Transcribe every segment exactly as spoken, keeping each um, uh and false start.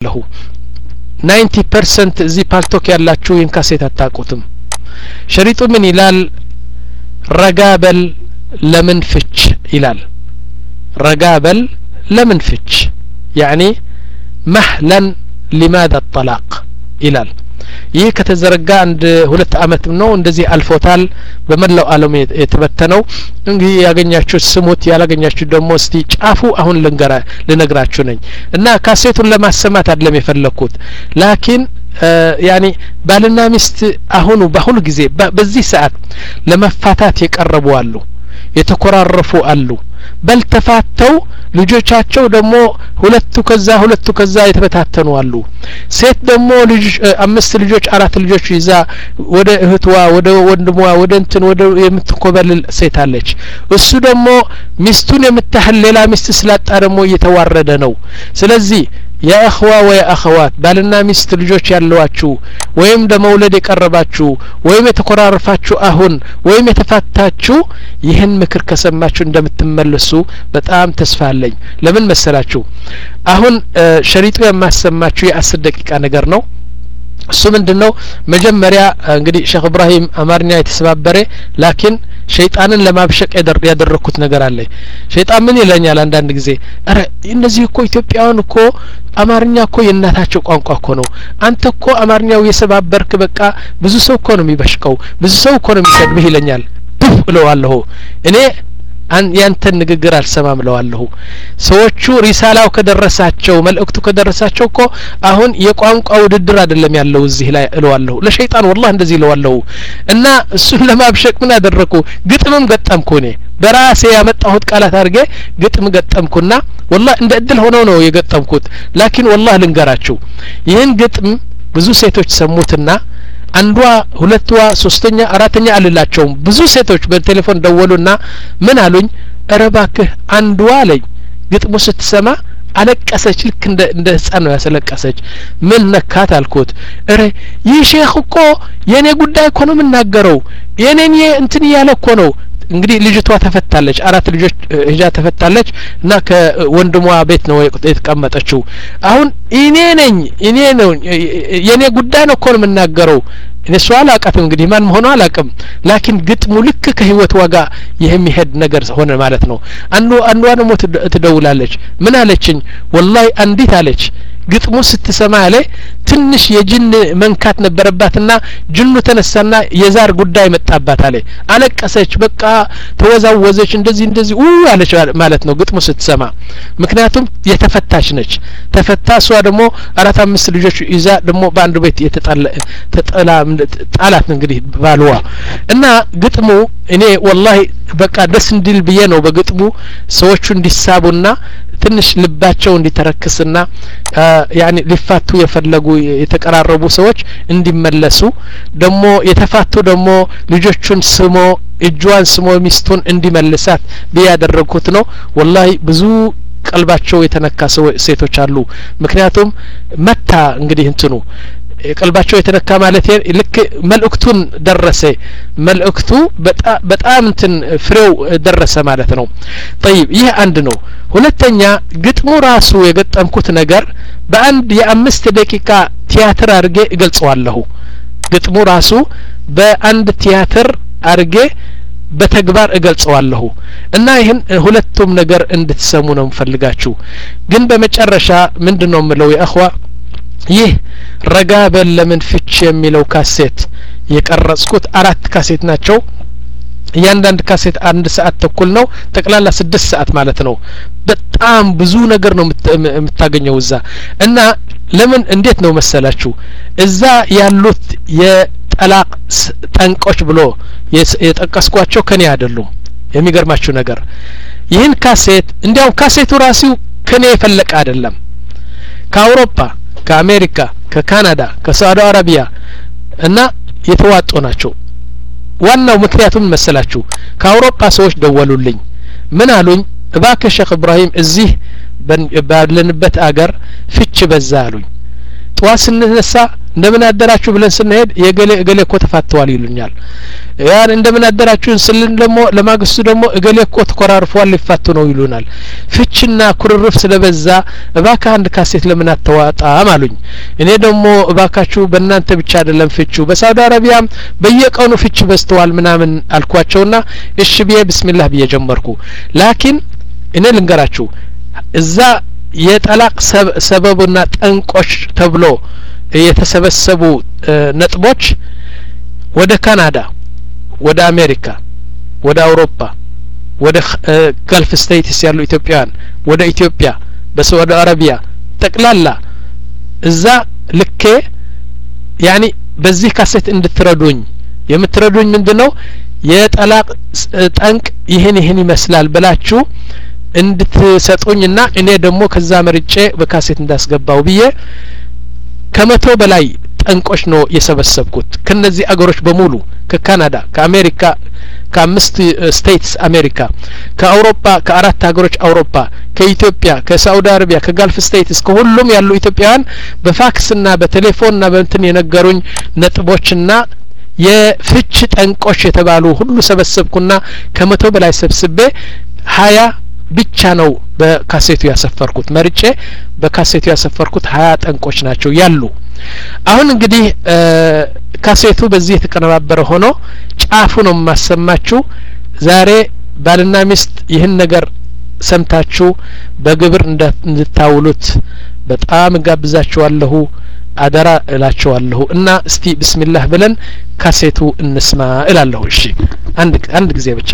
እለዋለሁ ninety percent እዚህ ፓልቶክ ያላችሁ ይህን ካሴት አታውቁትም ሸሪጡ ምን ይላል ረጋበል ለምን ፍች ይላል ረጋበል ለምን ፍች يعني مهلا لماذا الطلاق ይላል ይህ ከተዘረጋ አንድ ሁለት አመት ነው እንደዚህ አልፎታል በመላው ዓለም የተበተነው እንግዲህ ያገኛችሁ ስሙት ያላገኛችሁ ደግሞ እስቲ ጫፉ አሁን ልንገራ ልነግራችሁ ነኝ እና ካሴቱን ለማሰማት አይደለም የፈለኩት ላኪን ያኒ ባልና ሚስት አሁን በአሁኑ ጊዜ በዚህ ሰዓት ለመፋታት የቀረቡ አሉ የተኮራረፉ አሉ በል ተፋተው ልጆቻቸው ደግሞ ሁለቱ ከዛ ሁለቱ ከዛ የተበታተኑ አሉ ሴት ደግሞ ልጅ አምስት ልጆች አራት ልጆች ይዛ ወደ እህቷ ወደ ወንድሟ ወደ እንትን ወደ የምትኮበልል ሴት አለች እሱ ደግሞ ሚስቱን የምታህል ሌላ ሚስት ስላጣ ደግሞ እየተዋረደ ነው ስለዚህ يا اخوة ويا اخوات ባልና ሚስት ልጆች ያሏችሁ ወይም ለመውለድ የቀረባችሁ ወይም የተኮራረፋችሁ አሁን ወይም የተፋታችሁ ይህን ምክር ከሰማችሁ እንደምትመለሱ በጣም ተስፋ አለኝ ለምን መሰላችሁ አሁን ሸሪጡ የማሰማችሁ የአስር ደቂቃ ነገር ነው እሱ ምንድነው መጀመሪያ እንግዲህ ሼክ ኢብራሂም አማርኛ የተሰባበረ ላኪን ሸይጣንን ለማብሸቅ ያደረኩት ነገር አለ ሸይጣን ምን ይለኛል አንዳንድ ጊዜ አረ እነዚህ እኮ ኢትዮጵያውያን እኮ አማርኛ እኮ የእናታቸው ቋንቋ እኮ ነው አንተ እኮ አማርኛው የሰባበርክ በቃ ብዙ ሰው እኮ ነው የሚበሽቀው ብዙ ሰው እኮ ነው የሚሰድብህ ይለኛል ዱፍ እለዋለሁ እኔ አን ያንተን ንግግር አልሰማም ለዋለሁ ሰዎቹ ሪሳላው ከደረሳቸው መልእክቱ ከደረሳቸው እኮ አሁን የቋንቋ ውድድር አይደለም ያለው እዚህ ላይ እለዋለሁ ለሸይጣን والله እንደዚህ እለዋለሁ እና እሱን ለማብሸቅ ምን አደረኩ ግጥምም ገጠምኩ እኔ በራሴ ያመጣሁት ቃላት አድርጌ ግጥም ገጠምኩና والله እንደ እድል ሆኖ ነው የገጠምኩት ላኪን والله ልንገራችሁ ይህን ግጥም ብዙ ሴቶች ሰሙትና አንዷ ሁለቷ ሶስተኛ አራተኛ አልላቸውም ብዙ ሴቶች በቴሌፎን ደወሉና ምን አሉኝ እረባክህ አንዷ አለኝ ግጥሙ ስትሰማ አለቀሰች ልክ እንደ እንደ ህፃን ነው ያሰለቀሰች ምን ነካት አልኩት እረ ይህ ሼክ እኮ የኔ ጉዳይ እኮ ነው የምናገረው የኔን እንትን ያለ እኮ ነው እንግዲህ ልጅቷ ተፈታለች አራት ልጆች እጃ ተፈታለች እና ከወንድሟ ቤት ነው የተቀመጠችው አሁን እኔ ነኝ እኔ ነው የኔ ጉዳይ ነው እኮ ነው የምናገረው እኔ ሷል አቃተም እንግዲህ ማን ሆኖ አላቀም ላኪን ግጥሙ ልክ ከህይወት ዋጋ የሚሄድ ነገር ሆነ ማለት ነው አንዱ አንዷ ደግሞ ትደውላለች ምን አለችኝ والله አንዲት አለች ግጥሙ ስትሰማ አለ ትንሽ የጅን መንካት ነበረባትና ጅኑ ተነሳና የዛር ጉዳይ መጣባት አለ አለቀሰች በቃ ተወዛወዘች እንደዚህ እንደዚህ ኡ አለች ማለት ነው ግጥሙ ስትሰማ ምክንያቱም የተፈታች ነች ተፈታ ሷ ደግሞ አራት አምስት ልጆች ይዛ ደግሞ በአንድ ቤት የተጣለ ተጣላ ጣላት እንግዲህ ባልዋ እና ግጥሙ እኔ والله በቃ ደስ እንዲል ብዬ ነው በግጥሙ ሰዎቹ እንዲሳቡና ትንሽ ልባቸው እንዲተረክስና ያኒ ሊፋቱ የፈለጉ የተቀራረቡ ሰዎች እንዲመለሱ ደግሞ የተፋቱ ደግሞ ልጆቹን ስሞ እጇን ስሞ ሚስቱን እንዲመልሳት ቢያደረኩት ነው والله ብዙ ቀልባቸው የተነካ ሴቶች አሉ ምክንያቱም መታ እንግዲህ እንትኑ ቀልባቸው የተነካ ማለት ልክ መልእክቱን ደረሰ መልእክቱ በጣም እንትን ፍሬው ደረሰ ማለት ነው طيب ይህ አንድ ነው ሁለተኛ ግጥሙ ራሱ የገጠምኩት ነገር በአንድ የአምስት ደቂቃ ቲያትር አርጌ እገልጸዋለሁ ግጥሙ ራሱ በአንድ ቲያትር አርጌ በተግባር እገልጸዋለሁ እና ይሄን ሁለቱም ነገር እንድትሰሙ ነው ፈልጋችሁ ግን በመጨረሻ ምንድነው ምለው የአኽዋ ይህ ረጋበል ለምን ፍች የሚለው ካሴት የቀረጽኩት አራት ካሴት ናቸው ያንዳንድ ካሴት አንድ ሰዓት ተኩል ነው ጠቅላላ ስድስት ሰዓት ማለት ነው በጣም ብዙ ነገር ነው የምታገኘው እዛ እና ለምን እንዴት ነው መሰላችሁ እዛ ያሉት የጠላቅ ጠንቆች ብሎ የጠቀስኳቸው ከኔ አይደሉም የሚገርማችሁ ነገር ይህን ካሴት እንዲያው ካሴቱ ራሱ ከኔ የፈለቀ አይደለም ከአውሮፓ ከአሜሪካ ከካናዳ ከሳውዲ አረቢያ እና የተዋጡ ናቸው ዋናው ምክንያቱም መሰላችሁ ከአውሮፓ ሰዎች ደወሉልኝ ምን አሉኝ እባክህ ሼክ ኢብራሂም እዚህ ባለንበት አገር ፍች በዛ አሉኝ طواس ስንነሳ እንደምን አደራችሁ ብለን ስንሄድ የገሌ እገሌ እኮ ተፋተዋል ይሉኛል ያን እንደምን አደራችሁ ስልን ደሞ ለማግስቱ ደሞ እገሌ እኮ ተቆራርፏል ሊፋቱ ነው ይሉናል ፍችና ኩርርፍ ስለበዛ እባካ አንድ ካሴት ለምን አተዋጣም አሉኝ እኔ ደሞ እባካችሁ በእናንተ ብቻ አይደለም ፍቹ በሳውዲ አረቢያም በየቀኑ ፍች በስተዋል ምናምን አልኳቸውና እሺ ቢየ ቢስሚላህ ቢየ ጀመርኩ ላኪን እኔ ልንገራችሁ እዛ የጠላቅ ሰበብና ጠንቆሽ ተብሎ የተሰበሰቡ ነጥቦች ወደ ካናዳ ወደ አሜሪካ ወደ አውሮፓ ወደ ጋልፍ ስቴትስ ያሉ ኢትዮጵያውያን ወደ ኢትዮጵያ በሳውዲ አረቢያ ጠቅላላ እዛ ልኬ ያኒ በዚህ ካሴት እንድትረዱኝ የምትረዱኝ ምንድነው የጠላቅ ጠንቅ ይሄን ይሄን ይመስላል ብላችሁ እንድትሰጡኝና እኔ ደግሞ ከዛ መርጬ በካሴት እንዳስገባው ብዬ ከመቶ በላይ ጠንቆች ነው የሰበሰብኩት ከነዚህ አገሮች በሙሉ ከካናዳ ከአሜሪካ ከአምስት ስቴትስ አሜሪካ ከአውሮፓ ከአራት አገሮች አውሮፓ ከኢትዮጵያ ከሳውዲ አረቢያ ከጋልፍ ስቴትስ ከሁሉም ያሉ ኢትዮጵያውያን በፋክስና በቴሌፎንና በእንትን የነገሩኝ ነጥቦችና የፍች ጠንቆች የተባሉ ሁሉ ሰበሰብኩና ከመቶ በላይ ሰብስቤ ሀያ ብቻ ነው በካሴቱ ያሰፈርኩት መርጬ በካሴቱ ያሰፈርኩት ሀያ ጠንቆች ናቸው ያሉ አሁን እንግዲህ ካሴቱ በዚህ የተቀነባበረ ሆኖ ጫፉ ነው ማሰማችሁ ዛሬ ባልና ሚስት ይህን ነገር ሰምታችሁ በግብር እንድታውሉት በጣም ጋብዛችኋለሁ አደራ እላችኋለሁ እና እስቲ ቢስሚላህ ብለን ካሴቱ እንስማ እላለሁ እሺ አንድ አንድ ጊዜ ብቻ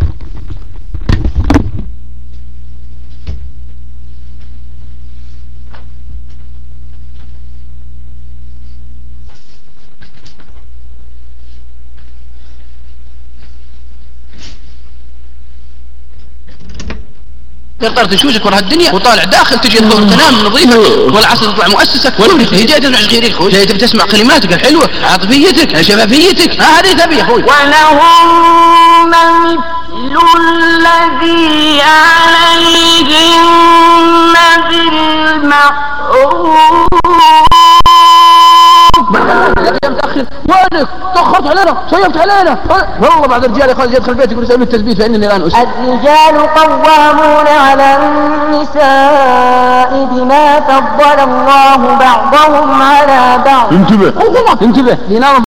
تقدر تشوشك ورا الدنيا وطالع داخل تجي الظهر تنام نظيفك والعصر تطلع مؤسسك والهي جاي تسمع غير اخوي جاي تبي تسمع كلماتك الحلوه عاطفيتك شفافيتك هذه تبي يا اخوي ولهم مثل الذي عليهم بالمعروف متأخر وينك تأخرت علينا شيفت علينا والله بعد الرجال يا اخوان يدخل بيتك ويسوي لي التثبيت فانني الان أسلم. الرجال قوامون على النساء بما فضل الله بعضهم على بعض انتبه انتبه دينار